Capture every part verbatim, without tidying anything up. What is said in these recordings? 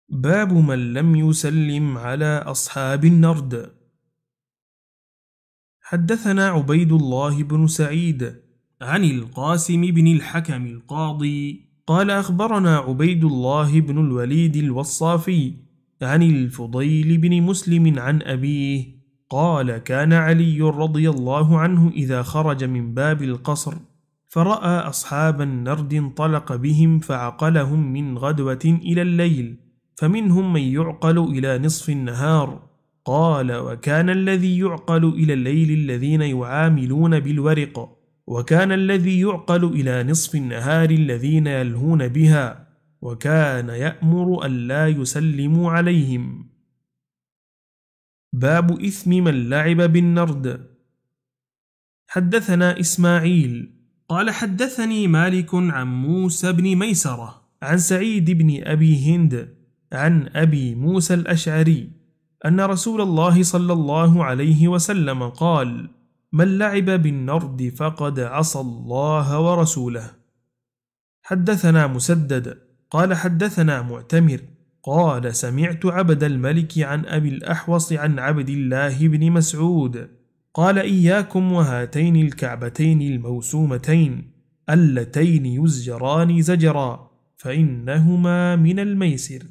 باب من لم يسلم على أصحاب النرد. حدثنا عبيد الله بن سعيد عن القاسم بن الحكم القاضي قال أخبرنا عبيد الله بن الوليد الوصافي عن الفضيل بن مسلم عن أبيه قال كان علي رضي الله عنه إذا خرج من باب القصر فرأى أصحاب النرد انطلق بهم فعقلهم من غدوة إلى الليل، فمنهم من يعقل إلى نصف النهار. قال وكان الذي يعقل إلى الليل الذين يعاملون بالورق، وكان الذي يعقل إلى نصف النهار الذين يلهون بها، وكان يأمر ألا يسلموا عليهم. باب إثم من لعب بالنرد. حدثنا إسماعيل قال حدثني مالك عن موسى بن ميسرة عن سعيد بن أبي هند عن أبي موسى الأشعري أن رسول الله صلى الله عليه وسلم قال: من لعب بالنرد فقد عصى الله ورسوله. حدثنا مسدد قال حدثنا معتمر قال سمعت عبد الملك عن أبي الأحوص عن عبد الله بن مسعود قال: إياكم وهاتين الكعبتين الموسومتين اللتين يزجران زجرا فإنهما من الميسر.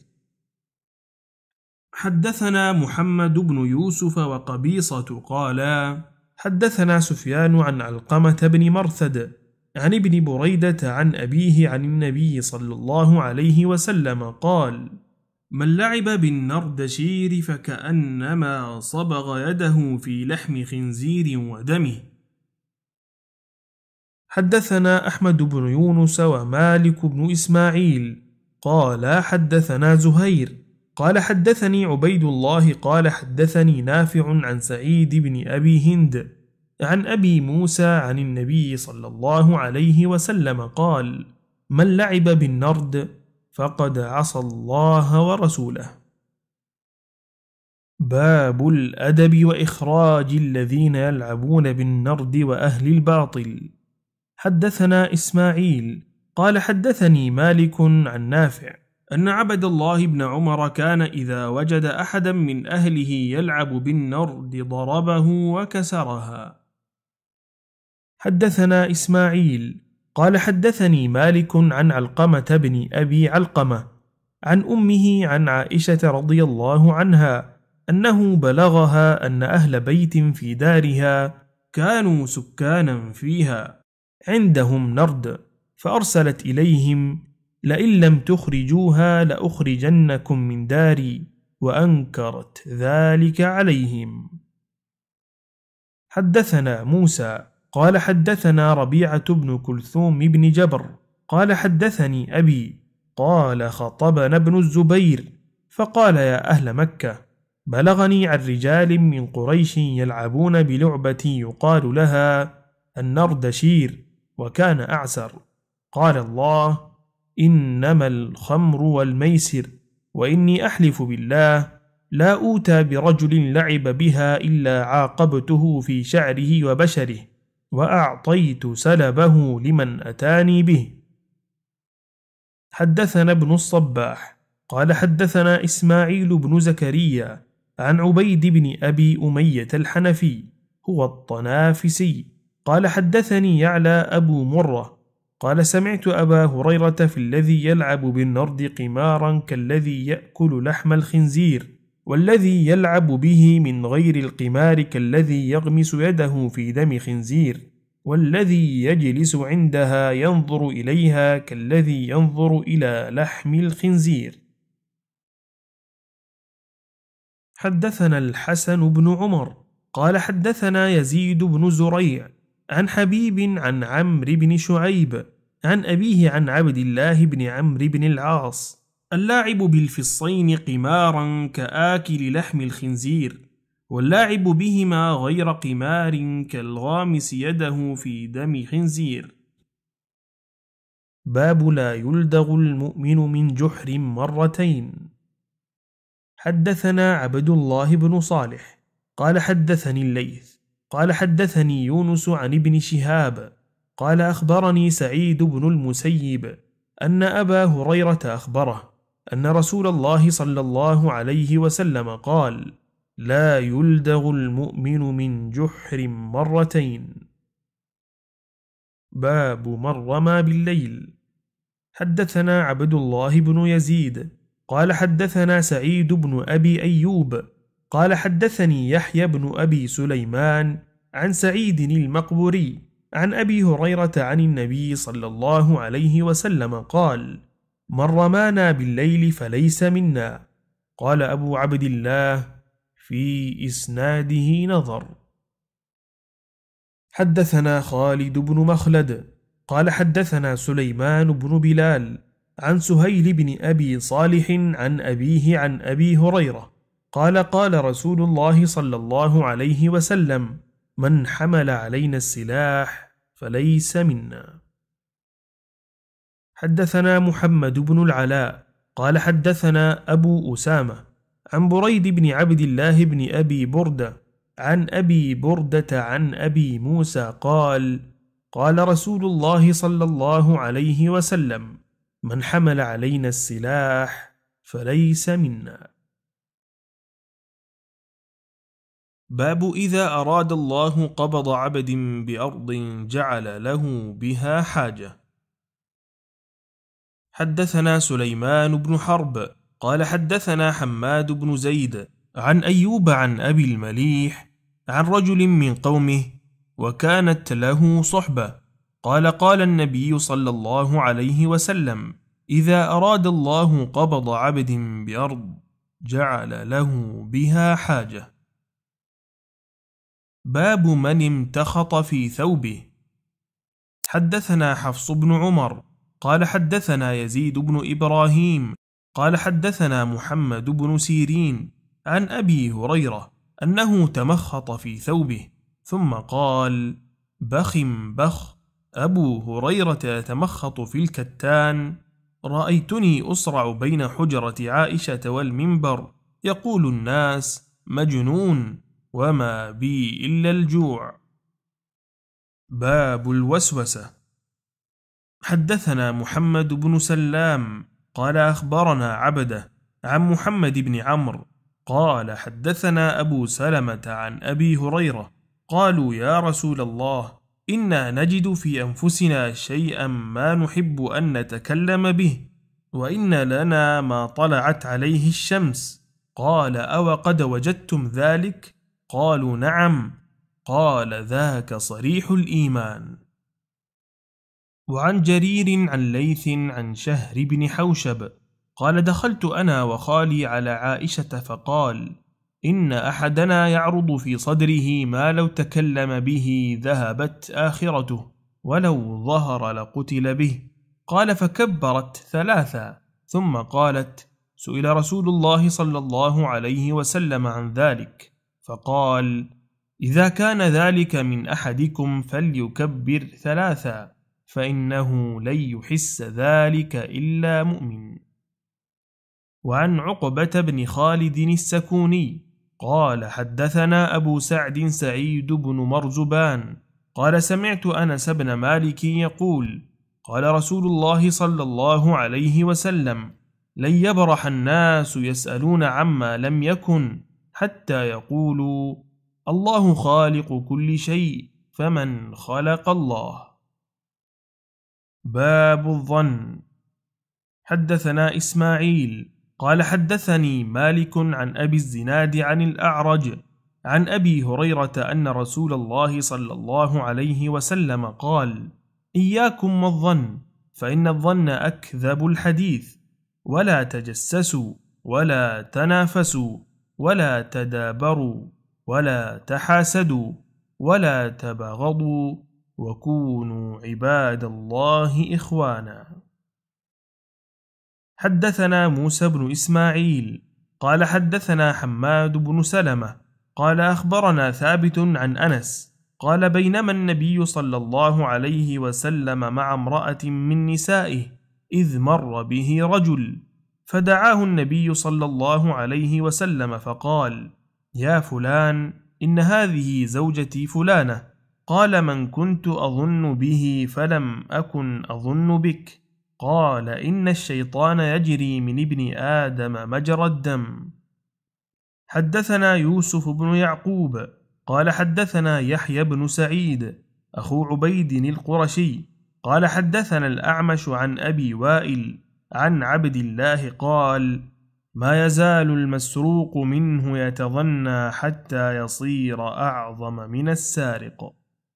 حدثنا محمد بن يوسف وقبيصة قالا حدثنا سفيان عن علقمة بن مرثد عن ابن بريدة عن أبيه عن النبي صلى الله عليه وسلم قال: من لعب بالنردشير فكأنما صبغ يده في لحم خنزير ودمه. حدثنا أحمد بن يونس ومالك بن إسماعيل قال حدثنا زهير قال حدثني عبيد الله قال حدثني نافع عن سعيد بن أبي هند عن أبي موسى عن النبي صلى الله عليه وسلم قال: من لعب بالنرد فقد عصى الله ورسوله. باب الأدب وإخراج الذين يلعبون بالنرد وأهل الباطل. حدثنا إسماعيل قال حدثني مالك عن نافع أن عبد الله بن عمر كان إذا وجد أحدا من أهله يلعب بالنرد ضربه وكسرها. حدثنا إسماعيل قال حدثني مالك عن علقمة بن أبي علقمة عن أمه عن عائشة رضي الله عنها أنه بلغها أن أهل بيت في دارها كانوا سكانا فيها عندهم نرد، فأرسلت إليهم: لئن لم تخرجوها لأخرجنكم من داري، وأنكرت ذلك عليهم. حدثنا موسى قال حدثنا ربيعة بن كلثوم بن جبر قال حدثني أبي قال خطبنا ابن الزبير فقال: يا أهل مكة، بلغني عن رجال من قريش يلعبون بلعبة يقال لها النردشير، وكان أعسر. قال الله: إنما الخمر والميسر، وإني أحلف بالله لا أوتى برجل لعب بها إلا عاقبته في شعره وبشره، وأعطيت سلبه لمن أتاني به. حدثنا ابن الصباح قال حدثنا إسماعيل بن زكريا عن عبيد بن أبي أمية الحنفي هو الطنافسي قال حدثني يعلى أبو مرة قال سمعت أبا هريرة في الذي يلعب بالنرد قمارا كالذي يأكل لحم الخنزير، والذي يلعب به من غير القمار كالذي يغمس يده في دم خنزير، والذي يجلس عندها ينظر إليها كالذي ينظر إلى لحم الخنزير. حدثنا الحسن بن عمر قال حدثنا يزيد بن زريع عن حبيب عن عمرو بن شعيب عن أبيه عن عبد الله بن عمرو بن العاص: اللاعب بالفصين قمارا كآكل لحم الخنزير، واللاعب بهما غير قمار كالغامس يده في دم خنزير. باب لا يلدغ المؤمن من جحر مرتين. حدثنا عبد الله بن صالح قال حدثني الليث قال حدثني يونس عن ابن شهاب قال أخبرني سعيد بن المسيب أن أبا هريرة أخبره أن رسول الله صلى الله عليه وسلم قال: لا يلدغ المؤمن من جحر مرتين. باب من رمى بالليل. حدثنا عبد الله بن يزيد قال حدثنا سعيد بن أبي أيوب قال حدثني يحيى بن أبي سليمان عن سعيد المقبوري عن أبي هريرة عن النبي صلى الله عليه وسلم قال: من رمانا بالليل فليس منا. قال أبو عبد الله: في إسناده نظر. حدثنا خالد بن مخلد قال حدثنا سليمان بن بلال عن سهيل بن أبي صالح عن أبيه عن أبي هريرة قال: قال رسول الله صلى الله عليه وسلم: من حمل علينا السلاح فليس منا. حدثنا محمد بن العلاء قال حدثنا أبو أسامة عن بريد بن عبد الله بن أبي بردة عن أبي بردة عن أبي موسى قال: قال رسول الله صلى الله عليه وسلم: من حمل علينا السلاح فليس منا. باب إذا أراد الله قبض عبد بأرض جعل له بها حاجة. حدثنا سليمان بن حرب قال حدثنا حماد بن زيد عن أيوب عن أبي المليح عن رجل من قومه وكانت له صحبة قال: قال النبي صلى الله عليه وسلم: إذا أراد الله قبض عبد بأرض جعل له بها حاجة. باب من امتخط في ثوبه. حدثنا حفص بن عمر قال حدثنا يزيد بن إبراهيم قال حدثنا محمد بن سيرين عن أبي هريرة أنه تمخط في ثوبه ثم قال: بخ بخ، أبو هريرة يتمخط في الكتان، رأيتني أسرع بين حجرة عائشة والمنبر يقول الناس: مجنون، وما بي إلا الجوع. باب الوسوسة. حدثنا محمد بن سلام قال أخبرنا عبده عن محمد بن عمرو قال حدثنا أبو سلمة عن أبي هريرة قالوا: يا رسول الله، إنا نجد في أنفسنا شيئا ما نحب أن نتكلم به، وإن لنا ما طلعت عليه الشمس. قال: أو قد وجدتم ذلك؟ قالوا: نعم. قال: ذاك صريح الإيمان. وعن جرير عن ليث عن شهر بن حوشب قال: دخلت أنا وخالي على عائشة فقال: إن أحدنا يعرض في صدره ما لو تكلم به ذهبت آخرته، ولو ظهر لقتل به. قال: فكبرت ثلاثا ثم قالت: سئل رسول الله صلى الله عليه وسلم عن ذلك فقال: إذا كان ذلك من أحدكم فليكبر ثلاثا، فإنه لن يحس ذلك إلا مؤمن. وعن عقبة بن خالد السكوني قال حدثنا أبو سعد سعيد بن مرزبان قال: سمعت أنس بن مالك يقول: قال رسول الله صلى الله عليه وسلم: لن يبرح الناس يسألون عما لم يكن حتى يقولوا: الله خالق كل شيء، فمن خلق الله. باب الظن. حدثنا إسماعيل قال حدثني مالك عن أبي الزناد عن الأعرج عن أبي هريرة أن رسول الله صلى الله عليه وسلم قال: إياكم والظن، فإن الظن أكذب الحديث، ولا تجسسوا ولا تنافسوا ولا تدابروا ولا تحاسدوا ولا تبغضوا، وكونوا عباد الله إخوانا. حدثنا موسى بن إسماعيل قال حدثنا حماد بن سلمة قال أخبرنا ثابت عن أنس قال: بينما النبي صلى الله عليه وسلم مع امرأة من نسائه إذ مر به رجل، فدعاه النبي صلى الله عليه وسلم فقال: يا فلان، إن هذه زوجتي فلانة. قال: من كنت أظن به فلم أكن أظن بك. قال إن الشيطان يجري من ابن آدم مجرى الدم. حدثنا يوسف بن يعقوب قال حدثنا يحيى بن سعيد أخو عبيد القرشي قال حدثنا الأعمش عن أبي وائل عن عبد الله قال ما يزال المسروق منه يتظنى حتى يصير أعظم من السارق.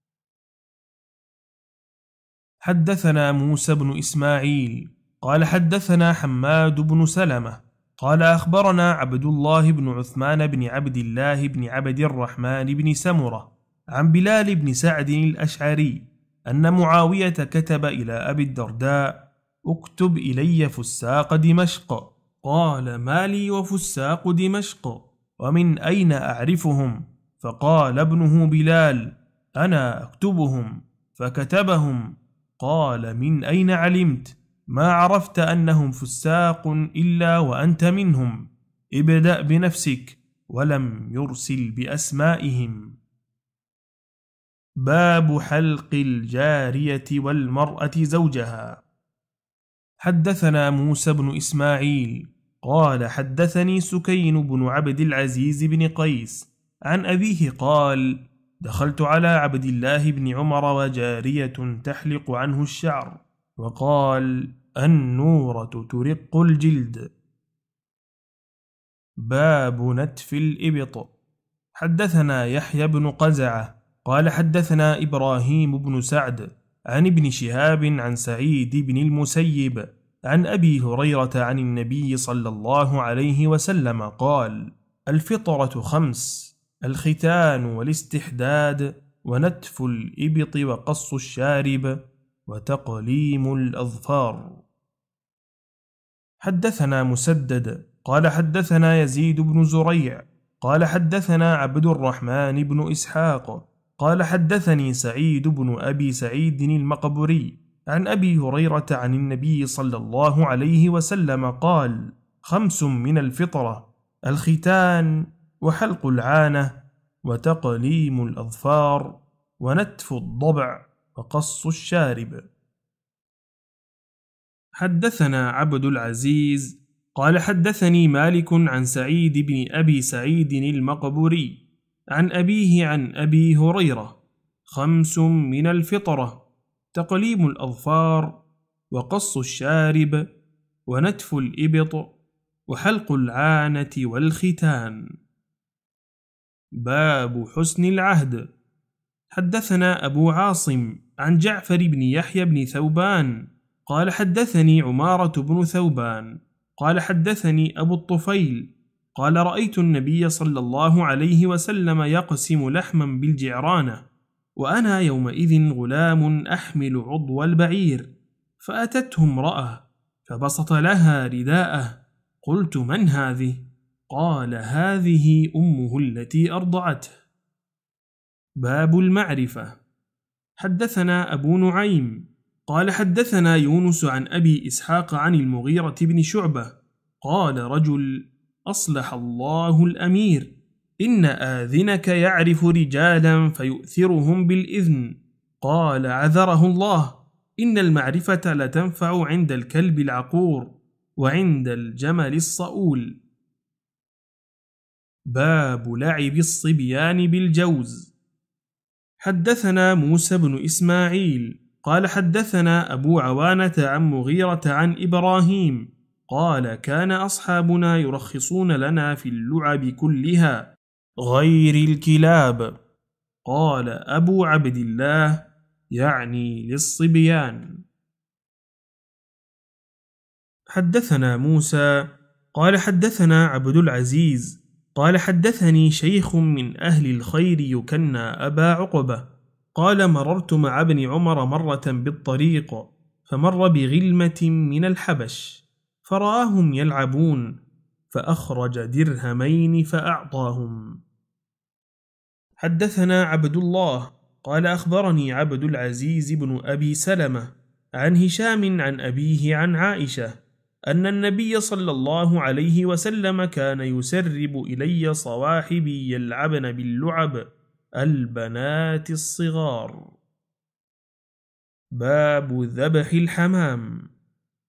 حدثنا موسى بن إسماعيل قال حدثنا حماد بن سلمة قال أخبرنا عبد الله بن عثمان بن عبد الله بن عبد الرحمن بن سمرة عن بلال بن سعد الأشعري أن معاوية كتب إلى أبي الدرداء اكتب إلي فساق دمشق. قال ما لي وفساق دمشق ومن أين أعرفهم؟ فقال ابنه بلال أنا أكتبهم، فكتبهم. قال من أين علمت؟ ما عرفت أنهم فساق إلا وأنت منهم، ابدأ بنفسك. ولم يرسل بأسمائهم. باب حلق الجارية والمرأة زوجها. حدثنا موسى بن إسماعيل قال حدثني سكين بن عبد العزيز بن قيس عن أبيه قال دخلت على عبد الله بن عمر وجارية تحلق عنه الشعر، وقال النورة ترق الجلد. باب نتف الإبط. حدثنا يحيى بن قزعة قال حدثنا إبراهيم بن سعد عن ابن شهاب عن سعيد بن المسيب عن أبي هريرة عن النبي صلى الله عليه وسلم قال الفطرة خمس: الختان والاستحداد ونتف الإبط وقص الشارب وتقليم الأظفار. حدثنا مسدد قال حدثنا يزيد بن زريع قال حدثنا عبد الرحمن بن إسحاق قال حدثني سعيد بن أبي سعيد المقبري عن أبي هريرة عن النبي صلى الله عليه وسلم قال خمس من الفطرة: الختان وحلق العانة وتقليم الأظفار ونتف الضبع وقص الشارب. حدثنا عبد العزيز قال حدثني مالك عن سعيد بن أبي سعيد المقبري عن أبيه عن أبي هريرة: خمس من الفطرة: تقليم الأظفار وقص الشارب ونتف الإبط وحلق العانة والختان. باب حسن العهد. حدثنا أبو عاصم عن جعفر بن يحيى بن ثوبان قال حدثني عمارة بن ثوبان قال حدثني أبو الطفيل قال رأيت النبي صلى الله عليه وسلم يقسم لحما بالجعرانة، وأنا يومئذ غلام أحمل عضو البعير، فأتته امرأة فبسط لها رداءه، قلت من هذه؟ قال هذه أمه التي أرضعته. باب المعرفة. حدثنا أبو نعيم قال حدثنا يونس عن أبي إسحاق عن المغيرة بن شعبة قال رجل: أصلح الله الأمير، إن آذنك يعرف رجالا فيؤثرهم بالإذن. قال عذره الله: إن المعرفة لتنفع عند الكلب العقور وعند الجمل الصؤول. باب لعب الصبيان بالجوز. حدثنا موسى بن إسماعيل قال حدثنا أبو عوانة عن مغيرة عن إبراهيم قال كان أصحابنا يرخصون لنا في اللعب كلها غير الكلاب. قال أبو عبد الله: يعني للصبيان. حدثنا موسى قال حدثنا عبد العزيز قال حدثني شيخ من أهل الخير يكنى أبا عقبة قال مررت مع ابن عمر مرة بالطريق، فمر بغلمة من الحبش فرآهم يلعبون، فأخرج درهمين فأعطاهم. حدثنا عبد الله قال أخبرني عبد العزيز بن أبي سلمة عن هشام عن أبيه عن عائشة أن النبي صلى الله عليه وسلم كان يسرب إلي صواحبي يلعبن باللعب البنات الصغار. باب ذبح الحمام.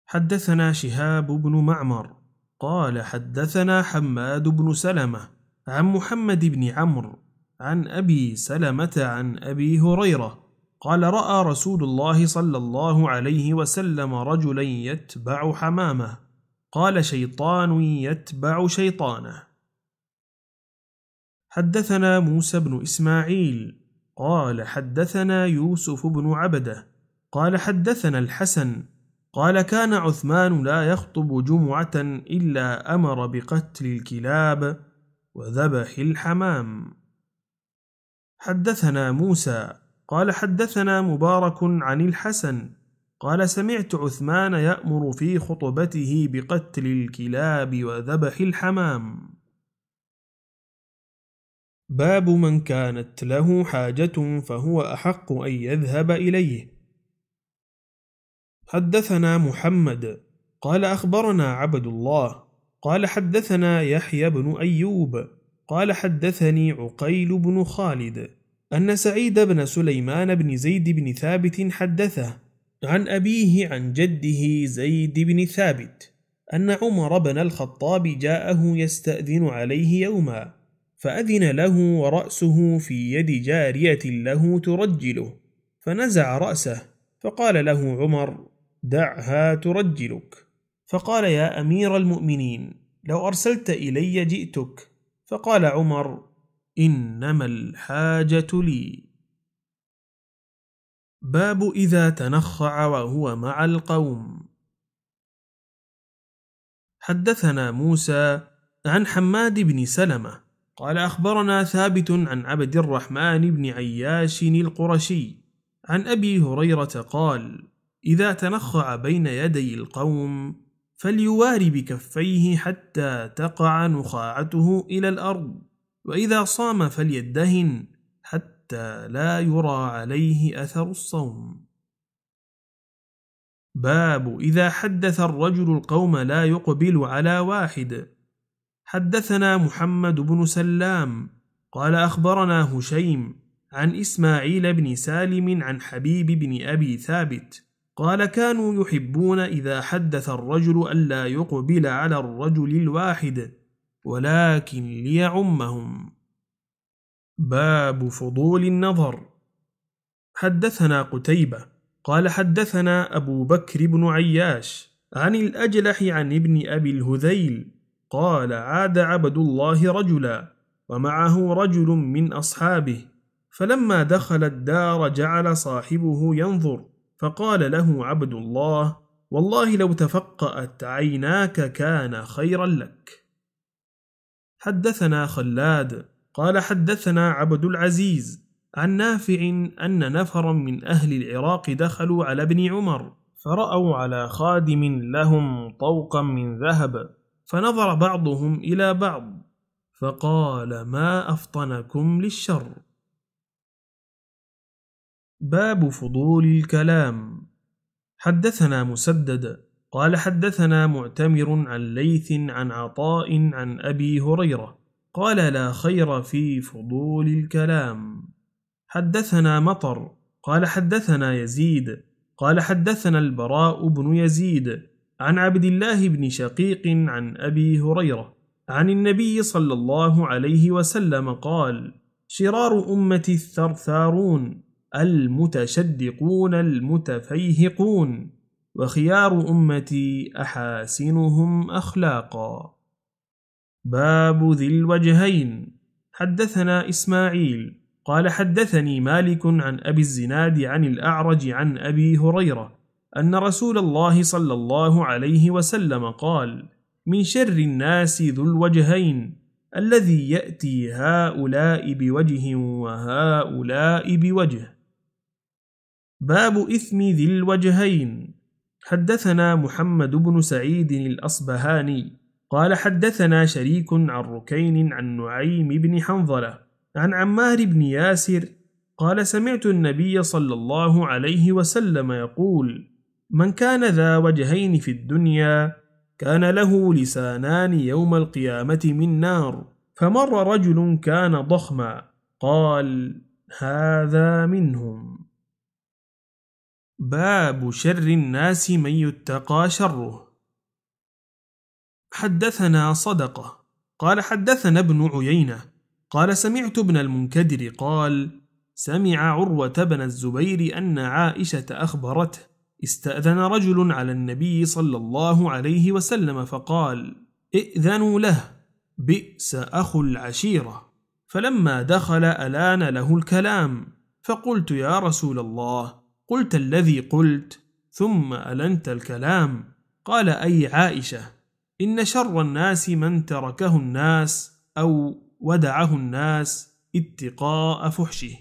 حدثنا شهاب بن معمر قال حدثنا حماد بن سلمة عن محمد بن عمرو عن أبي سلمة عن أبي هريرة قال رأى رسول الله صلى الله عليه وسلم رجلا يتبع حمامه، قال شيطان يتبع شيطانه. حدثنا موسى بن إسماعيل قال حدثنا يوسف بن عبده قال حدثنا الحسن قال كان عثمان لا يخطب جمعة إلا أمر بقتل الكلاب وذبح الحمام. حدثنا موسى قال حدثنا مبارك عن الحسن قال سمعت عثمان يأمر في خطبته بقتل الكلاب وذبح الحمام. باب من كانت له حاجة فهو أحق أن يذهب إليه. حدثنا محمد قال أخبرنا عبد الله قال حدثنا يحيى بن أيوب قال حدثني عقيل بن خالد أن سعيد بن سليمان بن زيد بن ثابت حدثه عن أبيه عن جده زيد بن ثابت أن عمر بن الخطاب جاءه يستأذن عليه يوما، فأذن له ورأسه في يد جارية له ترجله، فنزع رأسه فقال له عمر دعها ترجلك، فقال يا أمير المؤمنين لو أرسلت إلي جئتك، فقال عمر إنما الحاجة لي. باب إذا تنخع وهو مع القوم. حدثنا موسى عن حماد بن سلمة قال أخبرنا ثابت عن عبد الرحمن بن عياش القرشي عن أبي هريرة قال إذا تنخع بين يدي القوم فليواري بكفيه حتى تقع نخاعته إلى الأرض، وإذا صام فليدهن حتى لا يرى عليه أثر الصوم. باب إذا حدث الرجل القوم لا يقبل على واحد. حدثنا محمد بن سلام قال أخبرنا هشيم عن إسماعيل بن سالم عن حبيب بن أبي ثابت قال كانوا يحبون إذا حدث الرجل ألا يقبل على الرجل الواحد ولكن ليعمهم. باب فضول النظر. حدثنا قتيبة قال حدثنا أبو بكر بن عياش عن الأجلح عن ابن أبي الهذيل قال عاد عبد الله رجلا ومعه رجل من أصحابه، فلما دخل الدار جعل صاحبه ينظر، فقال له عبد الله والله لو تفقأت عيناك كان خيرا لك. حدثنا خلاد قال حدثنا عبد العزيز عن نافع أن نفرا من أهل العراق دخلوا على ابن عمر فرأوا على خادم لهم طوقا من ذهب، فنظر بعضهم إلى بعض فقال ما أفطنكم للشر. باب فضول الكلام. حدثنا مسدد قال حدثنا معتمر عن ليث عن عطاء عن أبي هريرة قال لا خير في فضول الكلام. حدثنا مطر قال حدثنا يزيد قال حدثنا البراء بن يزيد عن عبد الله بن شقيق عن أبي هريرة عن النبي صلى الله عليه وسلم قال شرار أمتي الثرثارون المتشدقون المتفيهقون، وخيار أمتي أحاسنهم أخلاقا. باب ذي الوجهين. حدثنا إسماعيل قال حدثني مالك عن أبي الزناد عن الأعرج عن أبي هريرة أن رسول الله صلى الله عليه وسلم قال من شر الناس ذو الوجهين الذي يأتي هؤلاء بوجه وهؤلاء بوجه. باب إثم ذي الوجهين. حدثنا محمد بن سعيد الأصبهاني قال حدثنا شريك عن ركين عن نعيم بن حنظلة عن عمار بن ياسر قال سمعت النبي صلى الله عليه وسلم يقول من كان ذا وجهين في الدنيا كان له لسانان يوم القيامة من نار، فمر رجل كان ضخما قال هذا منهم. باب شر الناس من يتقى شره. حدثنا صدقة قال حدثنا ابن عيينة قال سمعت ابن المنكدر قال سمع عروة بن الزبير أن عائشة أخبرته استأذن رجل على النبي صلى الله عليه وسلم فقال ائذنوا له بئس أخو العشيرة، فلما دخل ألان له الكلام، فقلت يا رسول الله قلت الذي قلت ثم ألنت الكلام. قال أي عائشة إن شر الناس من تركه الناس أو ودعه الناس اتقاء فحشه.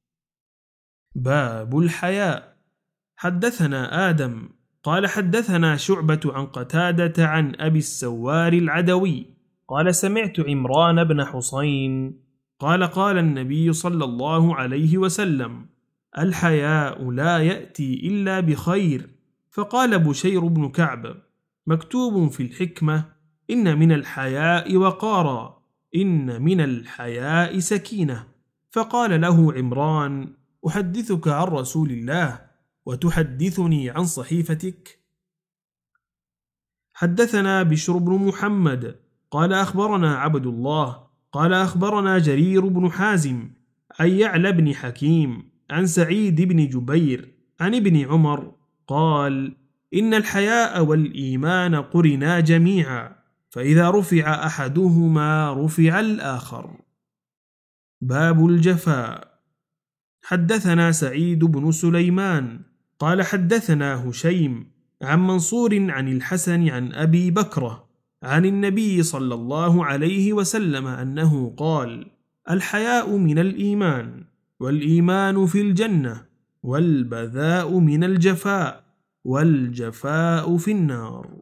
باب الحياء. حدثنا آدم قال حدثنا شعبة عن قتادة عن أبي السوار العدوي قال سمعت عمران بن حصين قال قال النبي صلى الله عليه وسلم الحياء لا يأتي إلا بخير. فقال بشير بن كعب مكتوب في الحكمة إن من الحياء وقارا، إن من الحياء سكينة. فقال له عمران أحدثك عن رسول الله وتحدثني عن صحيفتك؟ حدثنا بشر بن محمد قال أخبرنا عبد الله قال أخبرنا جرير بن حازم عن يعلى بن حكيم عن سعيد بن جبير عن ابن عمر قال إن الحياء والإيمان قرنا جميعا، فإذا رفع أحدهما رفع الآخر. باب الجفاء. حدثنا سعيد بن سليمان قال حدثنا هشيم عن منصور عن الحسن عن أبي بكرة عن النبي صلى الله عليه وسلم أنه قال الحياء من الإيمان، والإيمان في الجنة، والبذاء من الجفاء، والجفاء في النار.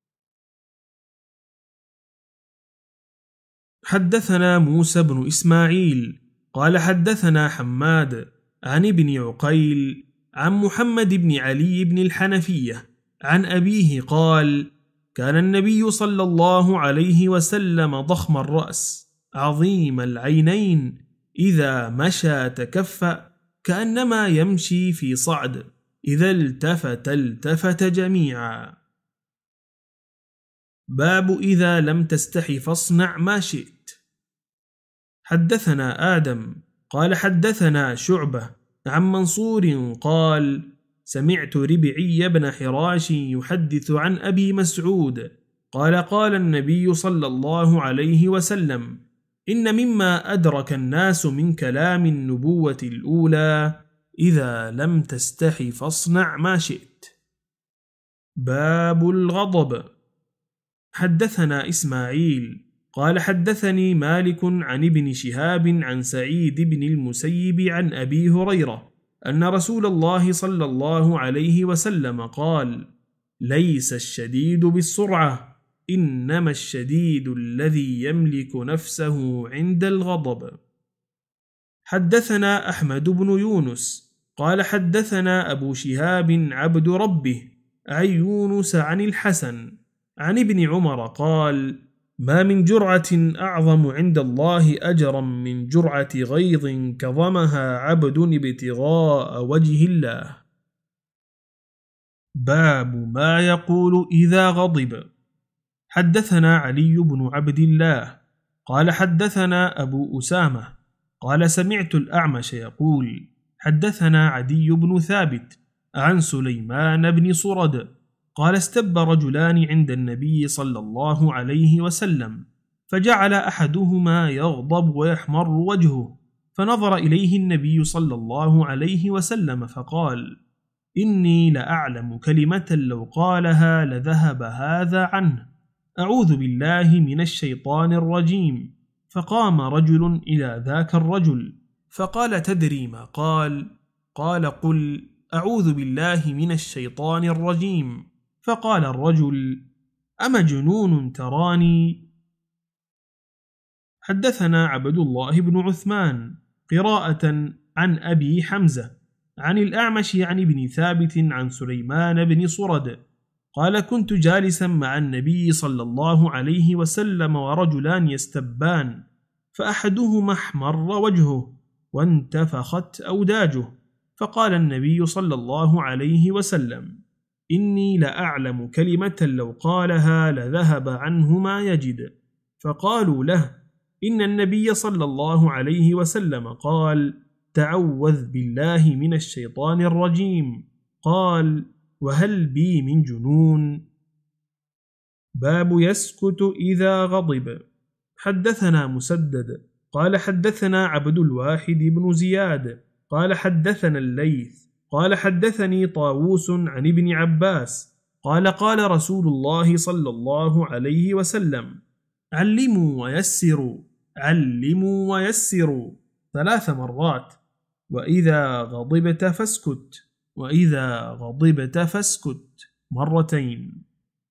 حدثنا موسى بن إسماعيل قال حدثنا حماد عن ابن عقيل عن محمد بن علي بن الحنفية عن أبيه قال كان النبي صلى الله عليه وسلم ضخم الرأس عظيم العينين، إذا مشى تكفأ كأنما يمشي في صعد، إذا التفت التفت جميعا. باب إذا لم تستحي فاصنع ما شئت. حدثنا آدم قال حدثنا شعبة عن منصور قال سمعت ربعي بن حراش يحدث عن أبي مسعود قال قال النبي صلى الله عليه وسلم إن مما أدرك الناس من كلام النبوة الأولى إذا لم تستحي فاصنع ما شئت. باب الغضب. حدثنا إسماعيل قال حدثني مالك عن ابن شهاب عن سعيد بن المسيب عن أبي هريرة أن رسول الله صلى الله عليه وسلم قال ليس الشديد بالسرعة، إنما الشديد الذي يملك نفسه عند الغضب. حدثنا أحمد بن يونس قال حدثنا أبو شهاب عبد ربه عن يونس عن الحسن عن ابن عمر قال ما من جرعة أعظم عند الله أجرا من جرعة غيظ كظمها عبد ابتغاء وجه الله. باب ما يقول إذا غضب. حدثنا علي بن عبد الله قال حدثنا أبو أسامة قال سمعت الأعمش يقول حدثنا عدي بن ثابت عن سليمان بن صرد قال استب رجلان عند النبي صلى الله عليه وسلم، فجعل أحدهما يغضب ويحمر وجهه، فنظر إليه النبي صلى الله عليه وسلم فقال إني لأعلم كلمة لو قالها لذهب هذا عنه، أعوذ بالله من الشيطان الرجيم. فقام رجل إلى ذاك الرجل فقال تدري ما قال؟ قال قل أعوذ بالله من الشيطان الرجيم. فقال الرجل أمجنون تراني؟ حدثنا عبد الله بن عثمان قراءة عن أبي حمزة عن الأعمش عن ابن ثابت عن سليمان بن صرد قال كنت جالسا مع النبي صلى الله عليه وسلم ورجلان يستبان، فأحدهما احمر وجهه وانتفخت أوداجه، فقال النبي صلى الله عليه وسلم: إني لأعلم كلمة لو قالها لذهب عنه ما يجد. فقالوا له: إن النبي صلى الله عليه وسلم قال: تعوذ بالله من الشيطان الرجيم. قال: وهل بي من جنون؟ باب يسكت إذا غضب. حدثنا مسدد قال حدثنا عبد الواحد بن زياد قال حدثنا الليث قال حدثني طاووس عن ابن عباس قال قال رسول الله صلى الله عليه وسلم: علموا ويسروا علموا ويسروا ثلاث مرات. وإذا غضبت فاسكت وإذا غضبت فاسكت مرتين.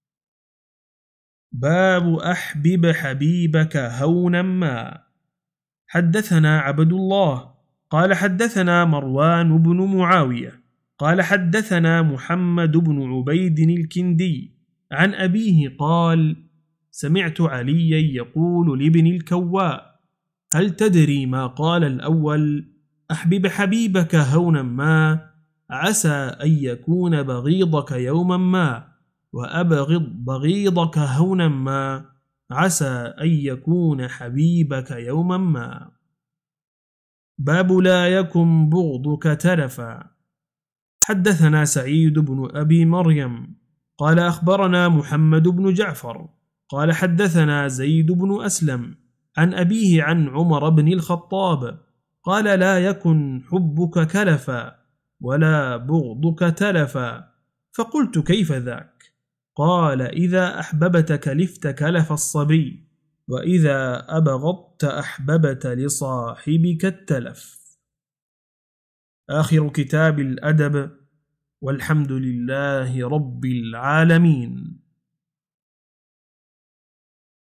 باب أحبب حبيبك هونا ما. حدثنا عبد الله قال حدثنا مروان بن معاوية قال حدثنا محمد بن عبيد الكندي عن أبيه قال: سمعت عليا يقول لابن الكواء: هل تدري ما قال الأول؟ أحبب حبيبك هونا ما، عسى أن يكون بغيضك يوما ما، وأبغض بغيضك هونا ما، عسى أن يكون حبيبك يوما ما. باب لا يكن بغضك تلفا. حدثنا سعيد بن أبي مريم قال أخبرنا محمد بن جعفر قال حدثنا زيد بن أسلم عن أبيه عن عمر بن الخطاب قال: لا يكن حبك كلفا ولا بغضك تلفا. فقلت: كيف ذاك؟ قال: إذا أحببت كلفت كلف الصبي، وإذا أبغضت أحببت لصاحبك التلف. آخر كتاب الأدب، والحمد لله رب العالمين.